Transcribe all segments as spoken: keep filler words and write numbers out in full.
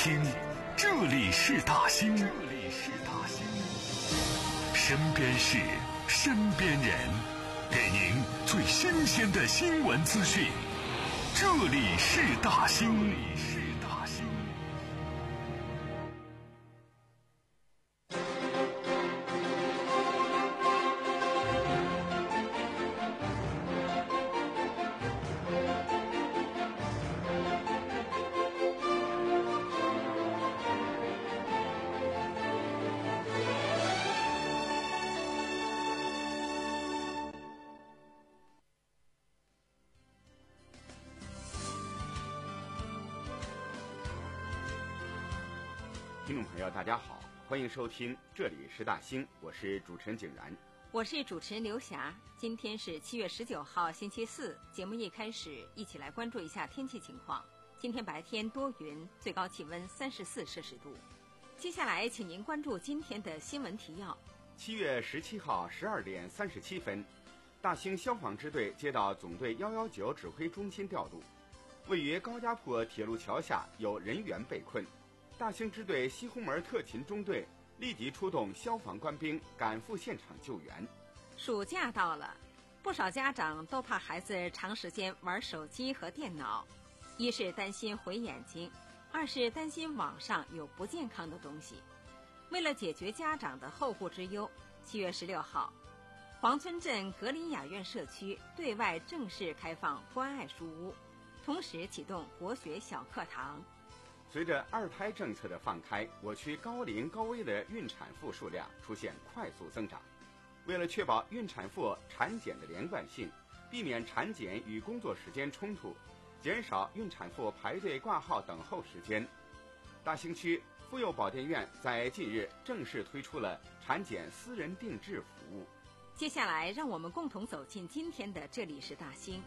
兴，这里是大兴，这里是大兴。身边事，身边人，给您最新鲜的新闻资讯。这里是大兴，这里是大兴。 听众朋友大家好，欢迎收听这里是大兴，我是主持人景然， 我是主持人刘霞。今天是七月十九号星期四，节目一开始一起来关注一下天气情况。今天白天多云，最高气温三十四摄氏度。接下来请您关注今天的新闻提要。 七月十七号十二点三十七分，大兴消防支队接到总队一一九指挥中心调度，位于高家铺铁路桥下有人员被困，大兴支队西红门特勤中队立即出动消防官兵赶赴现场救援。 暑假到了，不少家长都怕孩子长时间玩手机和电脑，一是担心毁眼睛，二是担心网上有不健康的东西。为了解决家长的后顾之忧，七月十六号，黄村镇格林雅苑社区对外正式开放关爱书屋，同时启动国学小课堂。 随着二胎政策的放开，我区高龄高危的孕产妇数量出现快速增长。为了确保孕产妇产检的连贯性，避免产检与工作时间冲突，减少孕产妇排队挂号等候时间，大兴区妇幼保健院在近日正式推出了产检私人定制服务。 接下来让我们共同走进今天的这里是大兴。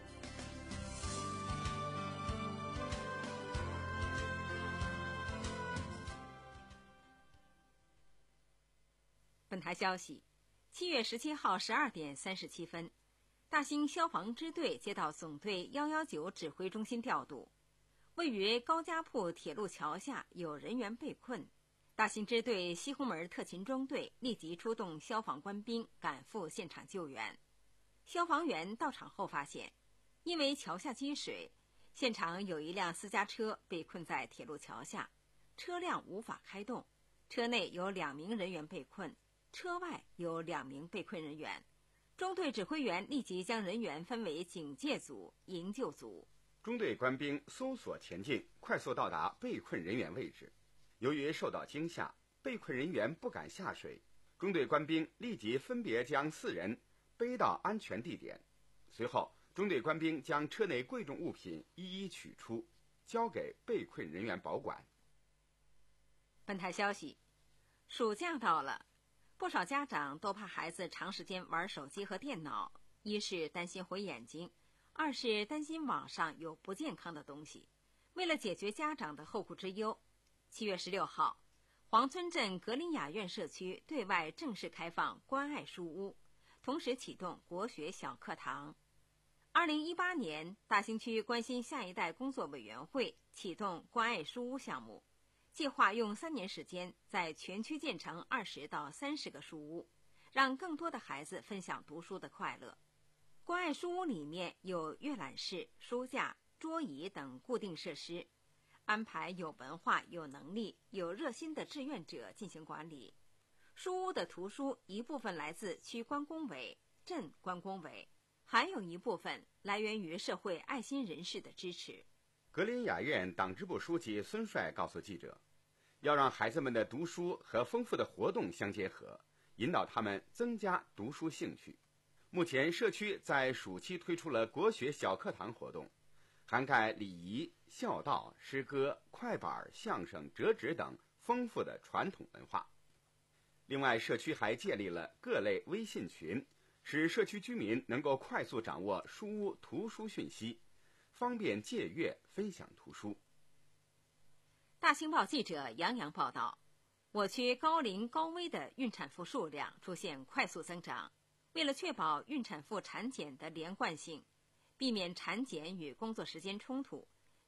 本台消息，七月十七号十二点三十七分，大兴消防支队接到总队一一九指挥中心调度，位于高家铺铁路桥下有人员被困，大兴支队西红门特勤中队立即出动消防官兵赶赴现场救援。消防员到场后发现，因为桥下积水，现场有一辆私家车被困在铁路桥下，车辆无法开动，车内有两名人员被困，车外有两名被困人员。中队指挥员立即将人员分为警戒组、营救组。 中队官兵搜索前进，快速到达被困人员位置。由于受到惊吓，被困人员不敢下水，中队官兵立即分别将四人背到安全地点。随后，中队官兵将车内贵重物品一一取出，交给被困人员保管。 本台消息，暑假到了，不少家长都怕孩子长时间玩手机和电脑，一是担心毁眼睛，二是担心网上有不健康的东西。为了解决家长的后顾之忧，七月十六号，黄村镇格林雅苑社区对外正式开放关爱书屋，同时启动国学小课堂。二零一八年，大兴区关心下一代工作委员会启动关爱书屋项目，计划用三年时间在全区建成二十到三十个书屋，让更多的孩子分享读书的快乐。关爱书屋里面有阅览室、书架、桌椅等固定设施，安排有文化、有能力、有热心的志愿者进行管理。书屋的图书一部分来自区关工委、镇关工委，还有一部分来源于社会爱心人士的支持。 格林雅苑党支部书记孙帅告诉记者，要让孩子们的读书和丰富的活动相结合，引导他们增加读书兴趣。目前社区在暑期推出了国学小课堂活动，涵盖礼仪、孝道、诗歌、快板、相声、折纸等丰富的传统文化。另外，社区还建立了各类微信群，使社区居民能够快速掌握书屋图书讯息，方便借阅分享图书。 大兴报记者杨洋报道，我区高龄高危的孕产妇数量出现快速增长。为了确保孕产妇产检的连贯性，避免产检与工作时间冲突，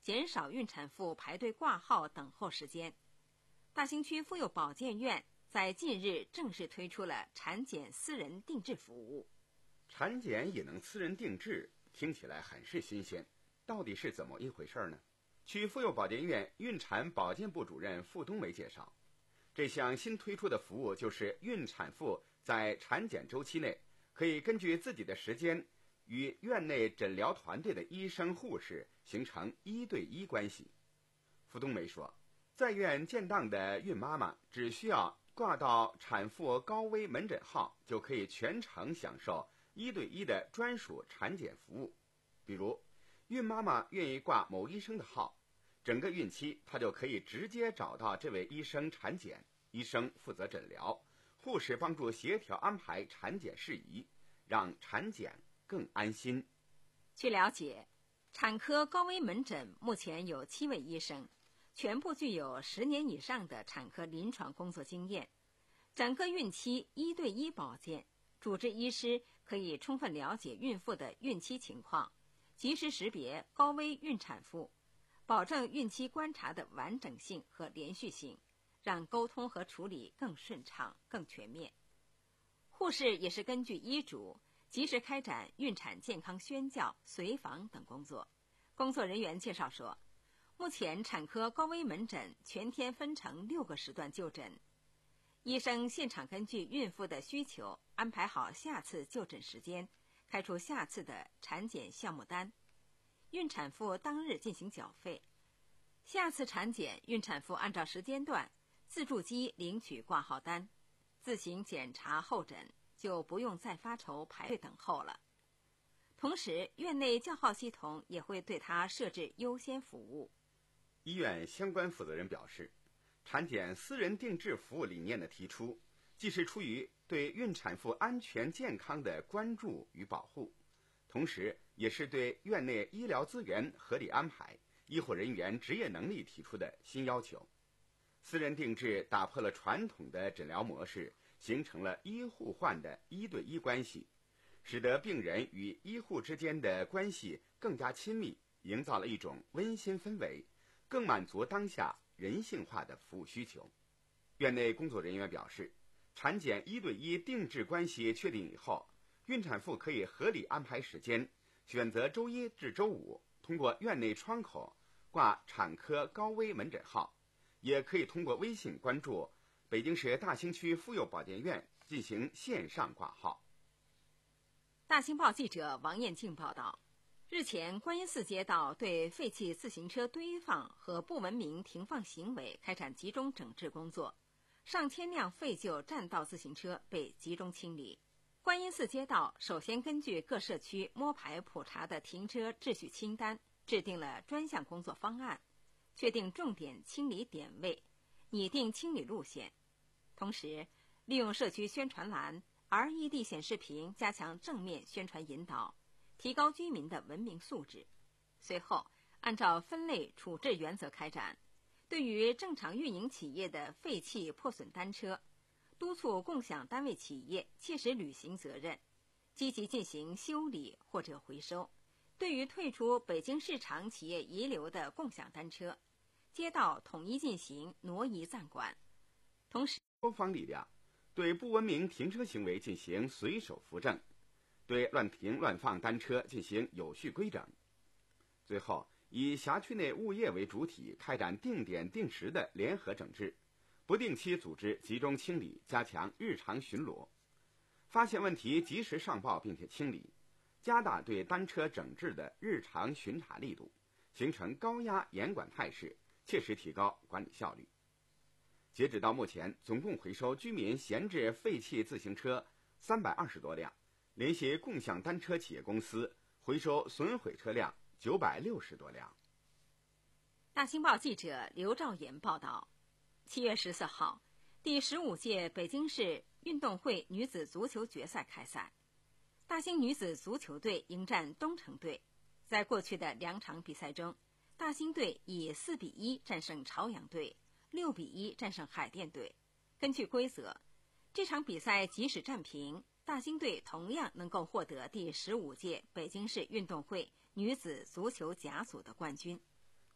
减少孕产妇排队挂号等候时间。大兴区妇幼保健院在近日正式推出了产检私人定制服务。 产检也能私人定制，听起来很是新鲜，到底是怎么一回事呢？区妇幼保健院孕产保健部主任付冬梅介绍，这项新推出的服务就是孕产妇在产检周期内，可以根据自己的时间与院内诊疗团队的医生护士形成一对一关系。付冬梅说，在院建档的孕妈妈只需要挂到产妇高危门诊号，就可以全程享受一对一的专属产检服务。比如孕妈妈愿意挂某医生的号，整个孕期她就可以直接找到这位医生产检，医生负责诊疗，护士帮助协调安排产检事宜，让产检更安心。 据了解，产科高危门诊目前有七位医生，全部具有十年以上的产科临床工作经验。整个孕期一对一保健，主治医师可以充分了解孕妇的孕期情况，及时识别高危孕产妇，保证孕期观察的完整性和连续性，让沟通和处理更顺畅、更全面。护士也是根据医嘱，及时开展孕产健康宣教、随访等工作。工作人员介绍说，目前产科高危门诊全天分成六个时段就诊，医生现场根据孕妇的需求安排好下次就诊时间，开出下次的产检项目单，孕产妇当日进行缴费。下次产检，孕产妇按照时间段自助机领取挂号单，自行检查候诊，就不用再发愁排队等候了。同时，院内叫号系统也会对她设置优先服务。 医院相关负责人表示，产检私人定制服务理念的提出，既是出于对孕产妇安全健康的关注与保护，同时也是对院内医疗资源合理安排、医护人员职业能力提出的新要求。私人定制打破了传统的诊疗模式，形成了医互换的一对一关系，使得病人与医护之间的关系更加亲密，营造了一种温馨氛围，更满足当下人性化的服务需求。院内工作人员表示，产检一对一定制关系确定以后，孕产妇可以合理安排时间，选择周一至周五通过院内窗口挂产科高危门诊号，也可以通过微信关注北京市大兴区妇幼保健院进行线上挂号。 大兴报记者王艳静报道，日前观音寺街道对废弃自行车堆放和不文明停放行为开展集中整治工作，上千辆废旧占道自行车被集中清理。观音寺街道首先根据各社区摸排普查的停车秩序清单，制定了专项工作方案，确定重点清理点位，拟定清理路线。同时，利用社区宣传栏、L E D 显示屏加强正面宣传引导，提高居民的文明素质。随后，按照分类处置原则开展，对于正常运营企业的废弃破损单车，督促共享单位企业切实履行责任，积极进行修理或者回收。对于退出北京市场企业遗留的共享单车，街道统一进行挪移暂管。同时， 多方力量对不文明停车行为进行随手扶正，对乱停乱放单车进行有序规整。最后，以辖区内物业为主体，开展定点定时的联合整治，不定期组织集中清理，加强日常巡逻，发现问题及时上报并且清理，加大对单车整治的日常巡查力度，形成高压严管态势，切实提高管理效率。截止到目前，总共回收居民闲置废弃自行车三百二十多辆，联系共享单车企业公司回收损毁车辆九百六十多辆。 大兴报记者刘兆岩报道，七月十四号，第十五届北京市运动会女子足球决赛开赛，大兴女子足球队迎战东城队。在过去的两场比赛中，大兴队以四比一战胜朝阳队，六比一战胜海淀队。根据规则，这场比赛即使战平，大兴队同样能够获得第十五届北京市运动会女子足球甲组的冠军。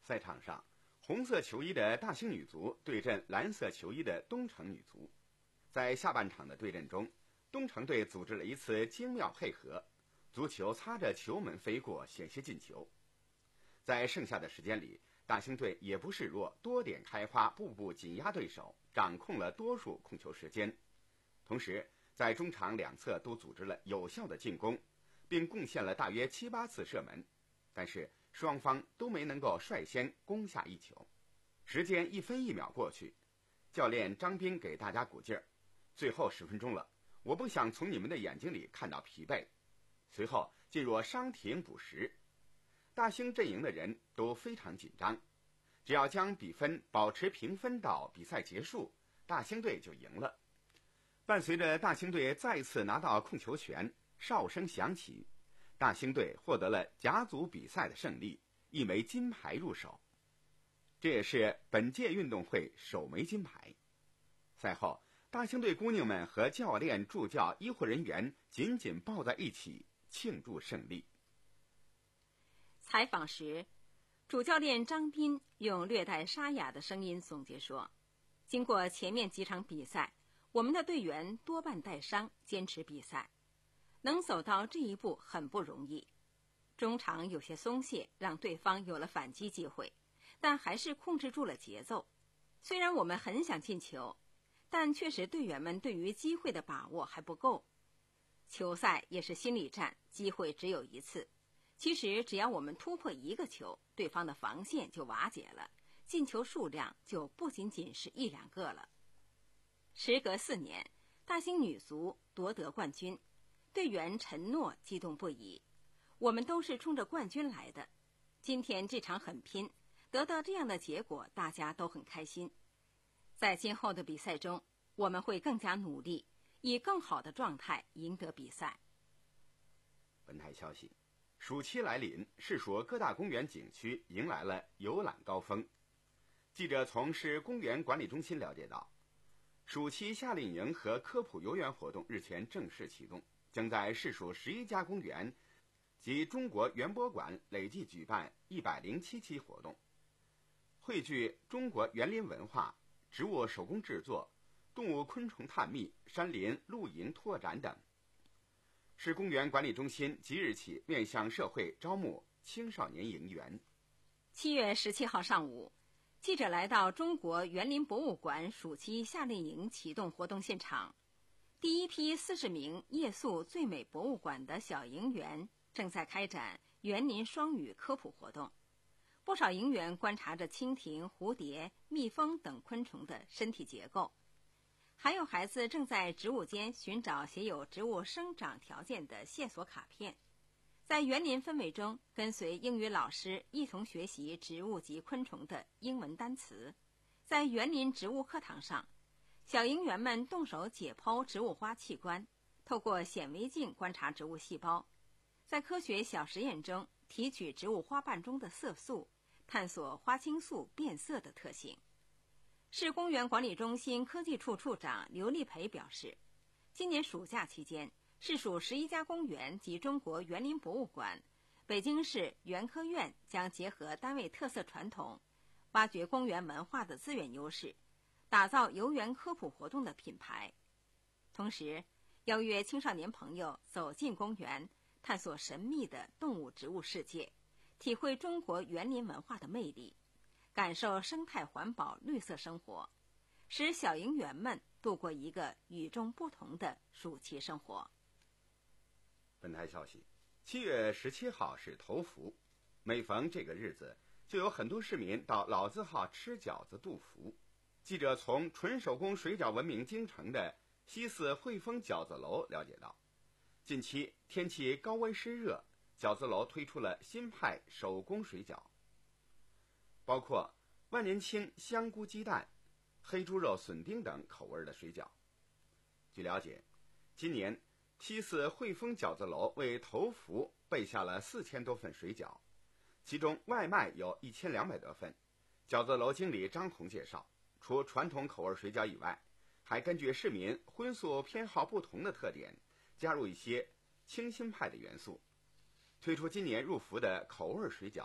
赛场上，红色球衣的大兴女足对阵蓝色球衣的东城女足。在下半场的对阵中，东城队组织了一次精妙配合，足球擦着球门飞过，险些进球。在剩下的时间里，大兴队也不示弱，多点开花，步步紧压对手，掌控了多数控球时间。同时，在中场两侧都组织了有效的进攻，并贡献了大约七八次射门，但是双方都没能够率先攻下一球。时间一分一秒过去，教练张斌给大家鼓劲儿，最后十分钟了，我不想从你们的眼睛里看到疲惫。随后进入伤停补时，大兴阵营的人都非常紧张，只要将比分保持平分到比赛结束，大兴队就赢了。伴随着大兴队再次拿到控球权，哨声响起，大兴队获得了甲组比赛的胜利，一枚金牌入手，这也是本届运动会首枚金牌。赛后，大兴队姑娘们和教练、助教、医护人员紧紧抱在一起庆祝胜利。 采访时，主教练张斌用略带沙哑的声音总结说，经过前面几场比赛，我们的队员多半带伤坚持比赛，能走到这一步很不容易。中场有些松懈，让对方有了反击机会，但还是控制住了节奏。虽然我们很想进球，但确实队员们对于机会的把握还不够。球赛也是心理战，机会只有一次。其实只要我们突破一个球，对方的防线就瓦解了，进球数量就不仅仅是一两个了。时隔四年，大兴女足夺得冠军，队员陈诺激动不已。我们都是冲着冠军来的，今天这场很拼，得到这样的结果，大家都很开心。在今后的比赛中，我们会更加努力，以更好的状态赢得比赛。 本台消息，暑期来临，市属各大公园景区迎来了游览高峰。记者从市公园管理中心了解到，暑期夏令营和科普游园活动日前正式启动，将在市属十一家公园及中国园博馆累计举办一百零七期活动，汇聚中国园林文化、植物手工制作、动物昆虫探秘、山林露营拓展等。市公园管理中心即日起面向社会招募青少年营员。 七月十七号上午，记者来到中国园林博物馆暑期夏令营启动活动现场。第一批四十名夜宿最美博物馆的小营员正在开展园林双语科普活动。不少营员观察着蜻蜓、蝴蝶、蜜蜂等昆虫的身体结构，还有孩子正在植物间寻找写有植物生长条件的线索卡片。在园林氛围中，跟随英语老师一同学习植物及昆虫的英文单词。在园林植物课堂上，小营员们动手解剖植物花器官，透过显微镜观察植物细胞，在科学小实验中提取植物花瓣中的色素，探索花青素变色的特性。市公园管理中心科技处处长刘立培表示，今年暑假期间，市属十一家公园及中国园林博物馆、北京市园科院将结合单位特色传统，挖掘公园文化的资源优势，打造游园科普活动的品牌。同时，邀约青少年朋友走进公园，探索神秘的动物植物世界，体会中国园林文化的魅力，感受生态环保绿色生活，使小营员们度过一个与众不同的暑期生活。 本台消息，七月十七号是头伏，每逢这个日子，就有很多市民到老字号吃饺子度伏。记者从纯手工水饺闻名京城的西四汇丰饺子楼了解到，近期天气高温湿热，饺子楼推出了新派手工水饺，包括万年青香菇鸡蛋、黑猪肉笋丁等口味的水饺。据了解，今年西四汇丰饺子楼为头伏备下了四千多份水饺，其中外卖有一千两百多份。饺子楼经理张红介绍，除传统口味水饺以外，还根据市民荤素偏好不同的特点，加入一些清新派的元素，推出今年入伏的口味水饺，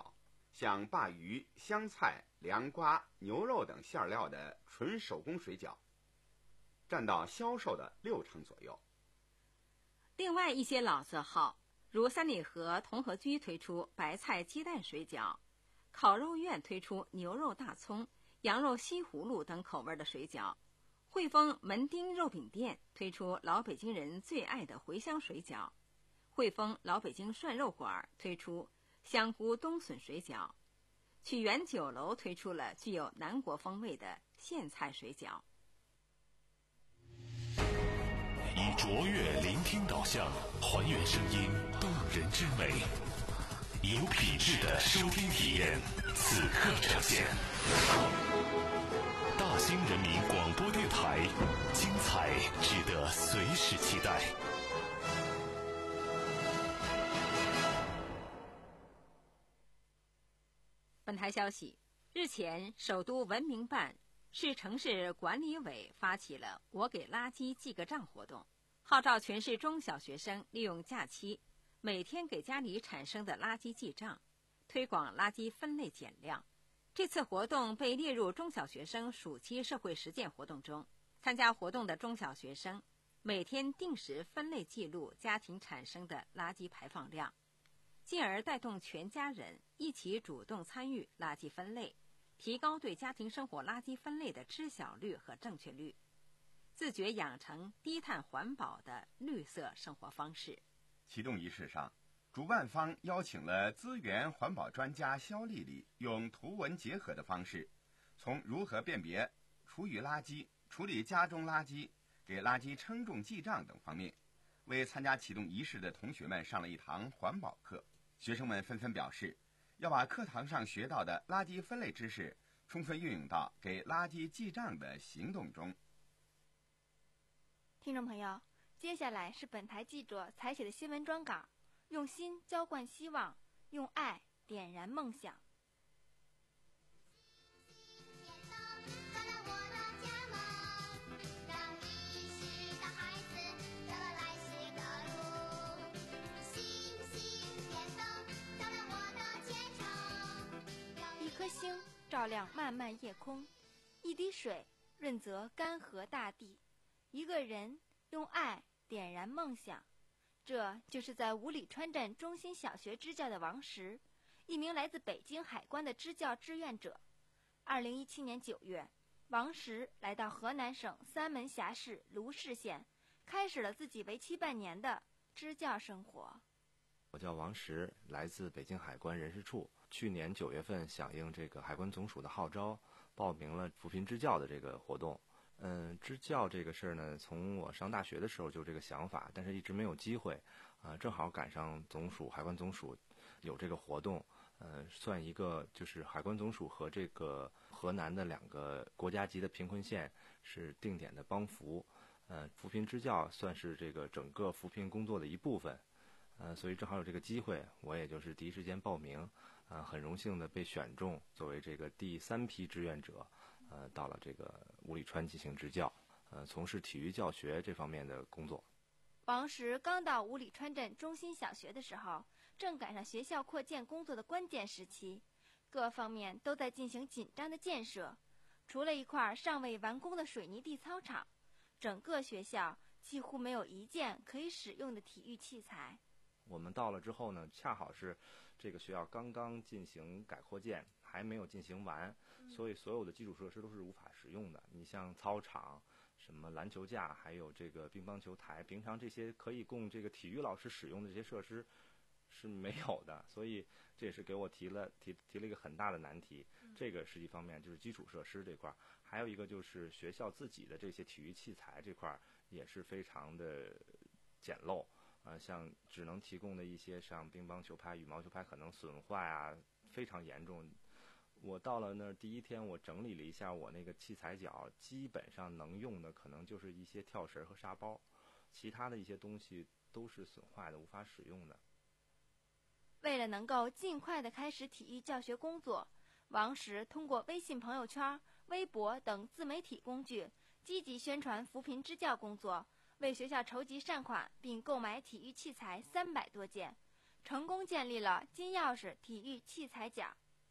像鲅鱼、香菜、凉瓜、牛肉等馅料的纯手工水饺，占到销售的六成左右。 另外一些老字号，如三里河同和居推出白菜鸡蛋水饺，烤肉苑推出牛肉大葱、羊肉西葫芦等口味的水饺，汇丰门町肉饼店推出老北京人最爱的茴香水饺，汇丰老北京涮肉馆推出香菇冬笋水饺，曲园酒楼推出了具有南国风味的苋菜水饺。 以卓越聆听导向，还原声音动人之美，有品质的收听体验，此刻呈现。大兴人民广播电台，精彩值得随时期待。 本台消息，日前，首都文明办、市城市管理委发起了“我给垃圾记个账”活动，号召全市中小学生利用假期，每天给家里产生的垃圾记账，推广垃圾分类减量。这次活动被列入中小学生暑期社会实践活动中，参加活动的中小学生每天定时分类记录家庭产生的垃圾排放量，进而带动全家人一起主动参与垃圾分类，提高对家庭生活垃圾分类的知晓率和正确率，自觉养成低碳环保的绿色生活方式。 启动仪式上，主办方邀请了资源环保专家肖丽丽，用图文结合的方式，从如何辨别厨余垃圾、处理家中垃圾、给垃圾称重记账等方面，为参加启动仪式的同学们上了一堂环保课。学生们纷纷表示，要把课堂上学到的垃圾分类知识充分运用到给垃圾记账的行动中。 听众朋友，接下来是本台记者采写的新闻专稿，用心浇灌希望，用爱点燃梦想。一颗星照亮漫漫夜空，一滴水润泽干涸大地，一个人用爱点燃梦想。这就是在五里川镇中心小学支教的王石，一名来自北京海关的支教志愿者。二零一七年九月，王石来到河南省三门峡市卢氏县，开始了自己为期半年的支教生活。 我叫王石，来自北京海关人事处。去年九月份响应这个海关总署的号召，报名了扶贫支教的这个活动。嗯，支教这个事儿呢，从我上大学的时候就这个想法，但是一直没有机会。啊、呃，正好赶上总署海关总署有这个活动，呃，算一个就是海关总署和这个河南的两个国家级的贫困县是定点的帮扶。呃，扶贫支教算是这个整个扶贫工作的一部分。呃，所以正好有这个机会，我也就是第一时间报名，呃，很荣幸的被选中，作为这个第三批志愿者，呃，到了这个五里川进行支教，呃，从事体育教学这方面的工作。 王石刚到五里川镇中心小学的时候，正赶上学校扩建工作的关键时期，各方面都在进行紧张的建设。除了一块尚未完工的水泥地操场，整个学校几乎没有一件可以使用的体育器材。 我们到了之后呢，恰好是这个学校刚刚进行改扩建，还没有进行完，所以所有的基础设施都是无法使用的。你像操场、什么篮球架，还有这个乒乓球台，平常这些可以供这个体育老师使用的这些设施是没有的，所以这也是给我提了提提了一个很大的难题。这个是一方面，就是基础设施这块，还有一个就是学校自己的这些体育器材这块也是非常的简陋。呃，像只能提供的一些像乒乓球拍、羽毛球拍可能损坏啊，非常严重。我到了那儿第一天，我整理了一下我那个器材角，基本上能用的可能就是一些跳绳和沙包，其他的一些东西都是损坏的，无法使用的。 为了能够尽快地开始体育教学工作，王石通过微信朋友圈、微博等自媒体工具，积极宣传扶贫支教工作，为学校筹集善款，并购买体育器材三百多件，成功建立了金钥匙体育器材角。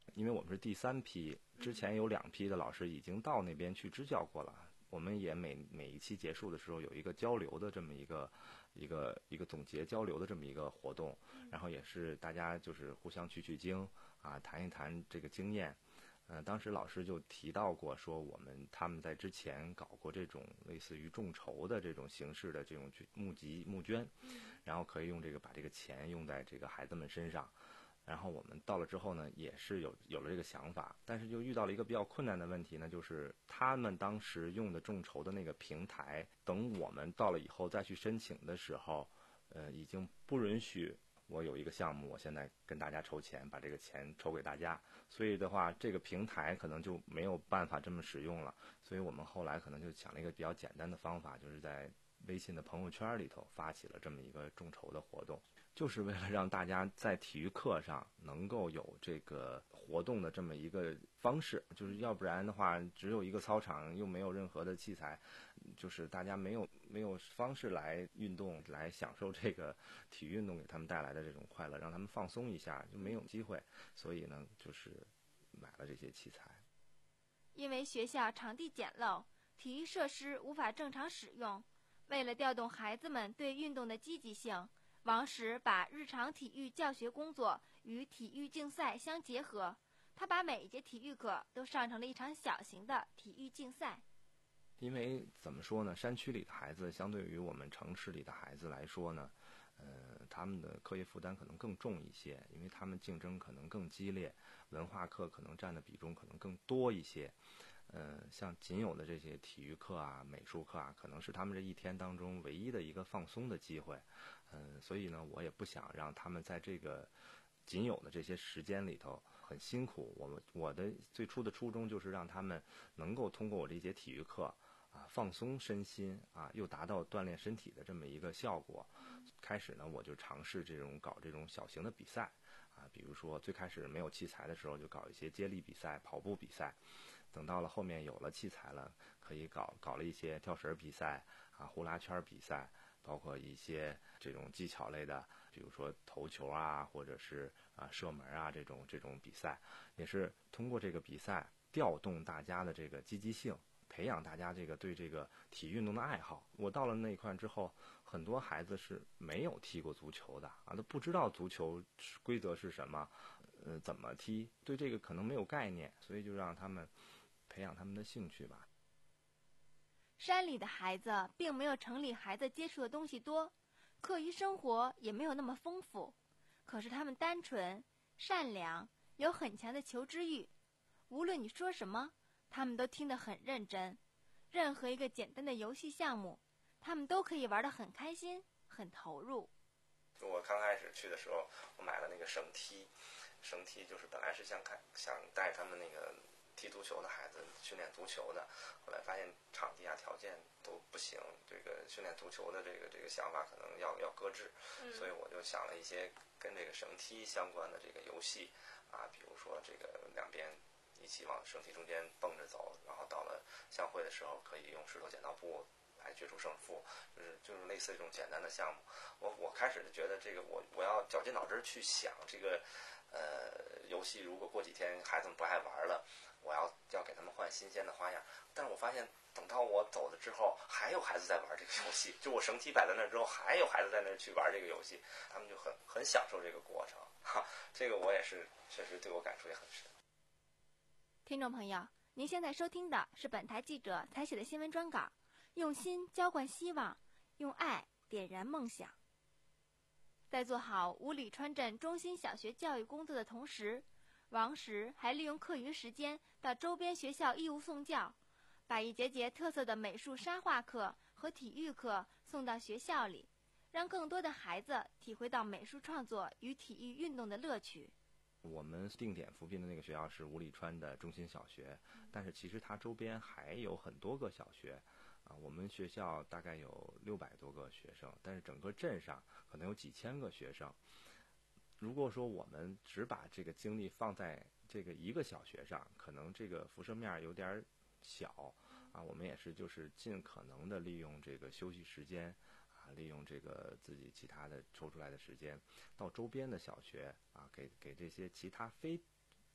因为我们是第三批，之前有两批的老师已经到那边去支教过了。我们也每每一期结束的时候有一个交流的这么一个一个一个总结交流的这么一个活动，然后也是大家就是互相取取经啊，谈一谈这个经验。呃，当时老师就提到过，说我们他们在之前搞过这种类似于众筹的这种形式的这种募集募捐，然后可以用这个把这个钱用在这个孩子们身上。然后我们到了之后呢，也是有有了这个想法，但是就遇到了一个比较困难的问题呢，就是他们当时用的众筹的那个平台，等我们到了以后再去申请的时候，呃，已经不允许我有一个项目，我现在跟大家筹钱，把这个钱筹给大家，所以的话，这个平台可能就没有办法这么使用了。所以我们后来可能就想了一个比较简单的方法，就是在微信的朋友圈里头发起了这么一个众筹的活动。就是为了让大家在体育课上能够有这个活动的这么一个方式，就是要不然的话，只有一个操场又没有任何的器材，就是大家没有没有方式来运动，来享受这个体育运动给他们带来的这种快乐，让他们放松一下，就没有机会。所以呢，就是买了这些器材。 因为学校场地简陋，体育设施无法正常使用，为了调动孩子们对运动的积极性，王石把日常体育教学工作与体育竞赛相结合，他把每一节体育课都上成了一场小型的体育竞赛。 因为怎么说呢，山区里的孩子相对于我们城市里的孩子来说呢，呃，他们的课业负担可能更重一些，因为他们竞争可能更激烈，文化课可能占的比重可能更多一些。呃，像仅有的这些体育课啊、美术课啊，可能是他们这一天当中唯一的一个放松的机会。嗯、呃，所以呢，我也不想让他们在这个仅有的这些时间里头很辛苦。我们我的最初的初衷就是让他们能够通过我这节体育课啊，放松身心啊，又达到锻炼身体的这么一个效果。开始呢，我就尝试这种搞这种小型的比赛啊，比如说最开始没有器材的时候，就搞一些接力比赛、跑步比赛。等到了后面有了器材了，可以搞搞了一些跳绳比赛啊、呼啦圈比赛，包括一些这种技巧类的，比如说投球啊，或者是啊射门啊这种这种比赛，也是通过这个比赛调动大家的这个积极性，培养大家这个对这个体育运动的爱好。我到了那一块之后，很多孩子是没有踢过足球的啊，都不知道足球规则是什么，呃，怎么踢，对这个可能没有概念，所以就让他们培养他们的兴趣吧。 山里的孩子并没有城里孩子接触的东西多，课余生活也没有那么丰富，可是他们单纯、善良，有很强的求知欲。无论你说什么，他们都听得很认真。任何一个简单的游戏项目，他们都可以玩得很开心、很投入。 我刚开始去的时候，我买了那个绳梯，绳梯就是本来是想看想带他们那个踢足球的孩子训练足球的，后来发现场地啊条件都不行，这个训练足球的这个这个想法可能要要搁置，嗯、所以我就想了一些跟这个绳梯相关的这个游戏啊，比如说这个两边一起往绳梯中间蹦着走，然后到了相会的时候可以用石头剪刀布来决出胜负，就是就是类似这种简单的项目。我我开始就觉得这个我我要绞尽脑汁去想这个呃游戏，如果过几天孩子们不爱玩了，我要要给他们换新鲜的花样。但是我发现等到我走了之后，还有孩子在玩这个游戏，就我绳梯摆在那之后，还有孩子在那去玩这个游戏，他们就很很享受这个过程。哈，这个我也是确实对我感触也很深。 听众朋友，您现在收听的是本台记者采写的新闻专稿，用心浇灌希望，用爱点燃梦想。在做好五里川镇中心小学教育工作的同时，王石还利用课余时间到周边学校义务送教，把一节节特色的美术沙画课和体育课送到学校里，让更多的孩子体会到美术创作与体育运动的乐趣。 我们定点扶贫的那个学校是五里川的中心小学，但是其实它周边还有很多个小学啊。我们学校大概有六百多个学生，但是整个镇上可能有几千个学生。如果说我们只把这个精力放在这个一个小学上，可能这个辐射面有点小啊。我们也是就是尽可能的利用这个休息时间啊，利用这个自己其他的抽出来的时间，到周边的小学啊，给给这些其他非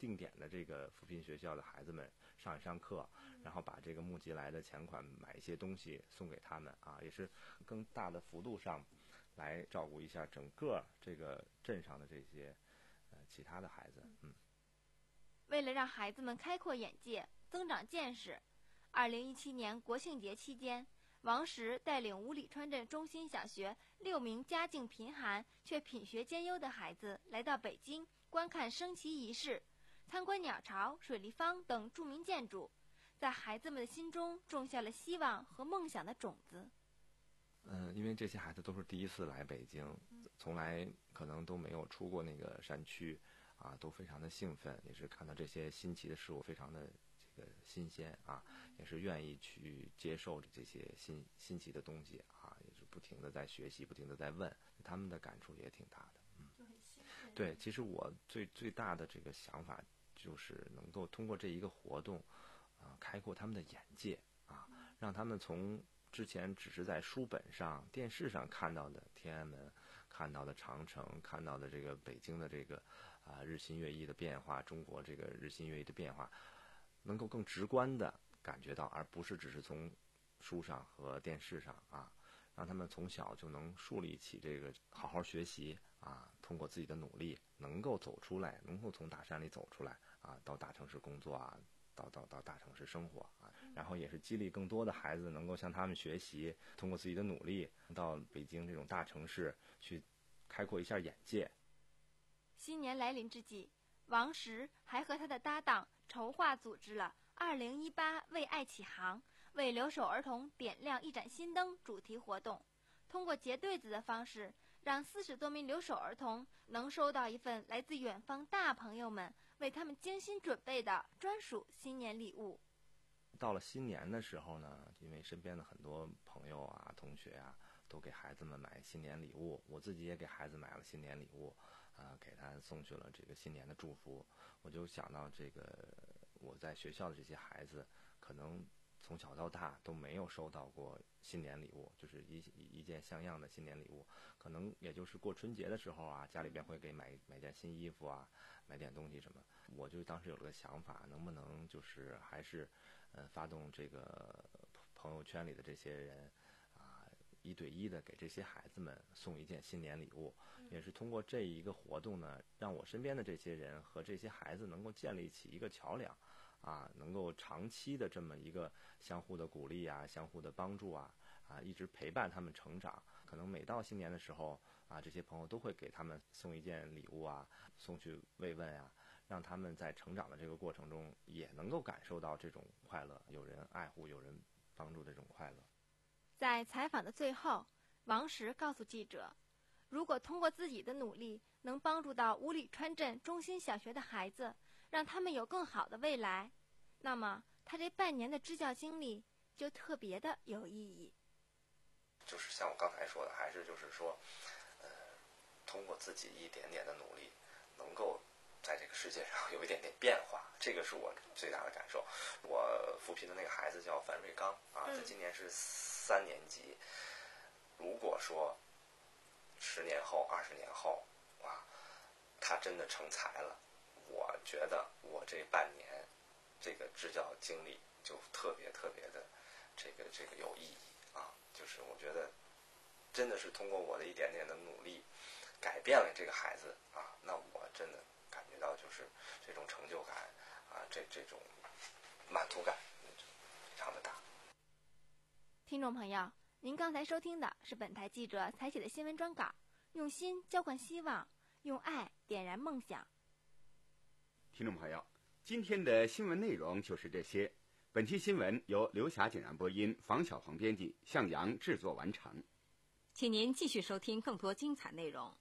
定点的这个扶贫学校的孩子们上一上课，然后把这个募集来的钱款买一些东西送给他们啊，也是更大的幅度上来照顾一下整个这个镇上的这些呃其他的孩子。嗯， 为了让孩子们开阔眼界、增长见识，二零一七年国庆节期间，王石带领五里川镇中心小学六名家境贫寒却品学兼优的孩子来到北京观看升旗仪式，参观鸟巢、水立方等著名建筑，在孩子们的心中种下了希望和梦想的种子。 嗯、呃，因为这些孩子都是第一次来北京，从来可能都没有出过那个山区啊，都非常的兴奋，也是看到这些新奇的事物非常的这个新鲜啊，也是愿意去接受这些新新奇的东西啊，也是不停的在学习，不停的在问，他们的感触也挺大的。嗯，对，其实我最最大的这个想法就是能够通过这一个活动啊，开阔他们的眼界啊，让他们从之前只是在书本上、电视上看到的天安门、看到的长城、看到的这个北京的这个啊日新月异的变化，中国这个日新月异的变化，能够更直观的感觉到，而不是只是从书上和电视上啊，让他们从小就能树立起这个好好学习啊，通过自己的努力能够走出来，能够从大山里走出来啊，到大城市工作啊。到到到大城市生活啊，然后也是激励更多的孩子能够向他们学习，通过自己的努力到北京这种大城市去开阔一下眼界。 新年来临之际，王石还和他的搭档筹划组织了二零一八为爱启航，为留守儿童点亮一盏新灯主题活动，通过结对子的方式，让四十多名留守儿童能收到一份来自远方大朋友们为他们精心准备的专属新年礼物。 到了新年的时候呢，因为身边的很多朋友啊、同学啊，都给孩子们买新年礼物，我自己也给孩子买了新年礼物，啊、呃，给他送去了这个新年的祝福。我就想到这个我在学校的这些孩子，可能从小到大都没有收到过新年礼物，就是一一件像样的新年礼物，可能也就是过春节的时候啊，家里边会给买买件新衣服啊，买点东西什么。我就当时有了个想法，能不能就是还是，呃，发动这个朋友圈里的这些人啊，一对一的给这些孩子们送一件新年礼物，也是通过这一个活动呢，让我身边的这些人和这些孩子能够建立起一个桥梁。啊，能够长期的这么一个相互的鼓励啊，相互的帮助啊，啊，一直陪伴他们成长。可能每到新年的时候啊，这些朋友都会给他们送一件礼物啊，送去慰问啊，让他们在成长的这个过程中也能够感受到这种快乐，有人爱护、有人帮助的这种快乐。 在采访的最后，王石告诉记者，如果通过自己的努力能帮助到五里川镇中心小学的孩子，让他们有更好的未来，那么他这半年的支教经历就特别的有意义。 就是像我刚才说的，还是就是说，呃，通过自己一点点的努力，能够在这个世界上有一点点变化，这个是我最大的感受。我扶贫的那个孩子叫樊瑞刚啊，他今年是三年级。如果说十年后、二十年后，哇，他真的成才了。我觉得我这半年这个支教经历就特别特别的这个这个有意义啊，就是我觉得真的是通过我的一点点的努力改变了这个孩子啊，那我真的感觉到就是这种成就感啊，这这种满足感非常的大。 听众朋友，您刚才收听的是本台记者采写的新闻专稿，用心浇灌希望，用爱点燃梦想。 听众朋友，今天的新闻内容就是这些。本期新闻由刘霞简然播音，房小鹏编辑，向阳制作完成。 请您继续收听更多精彩内容。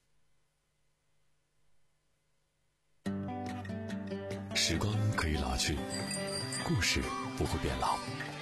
时光可以老去，故事不会变老。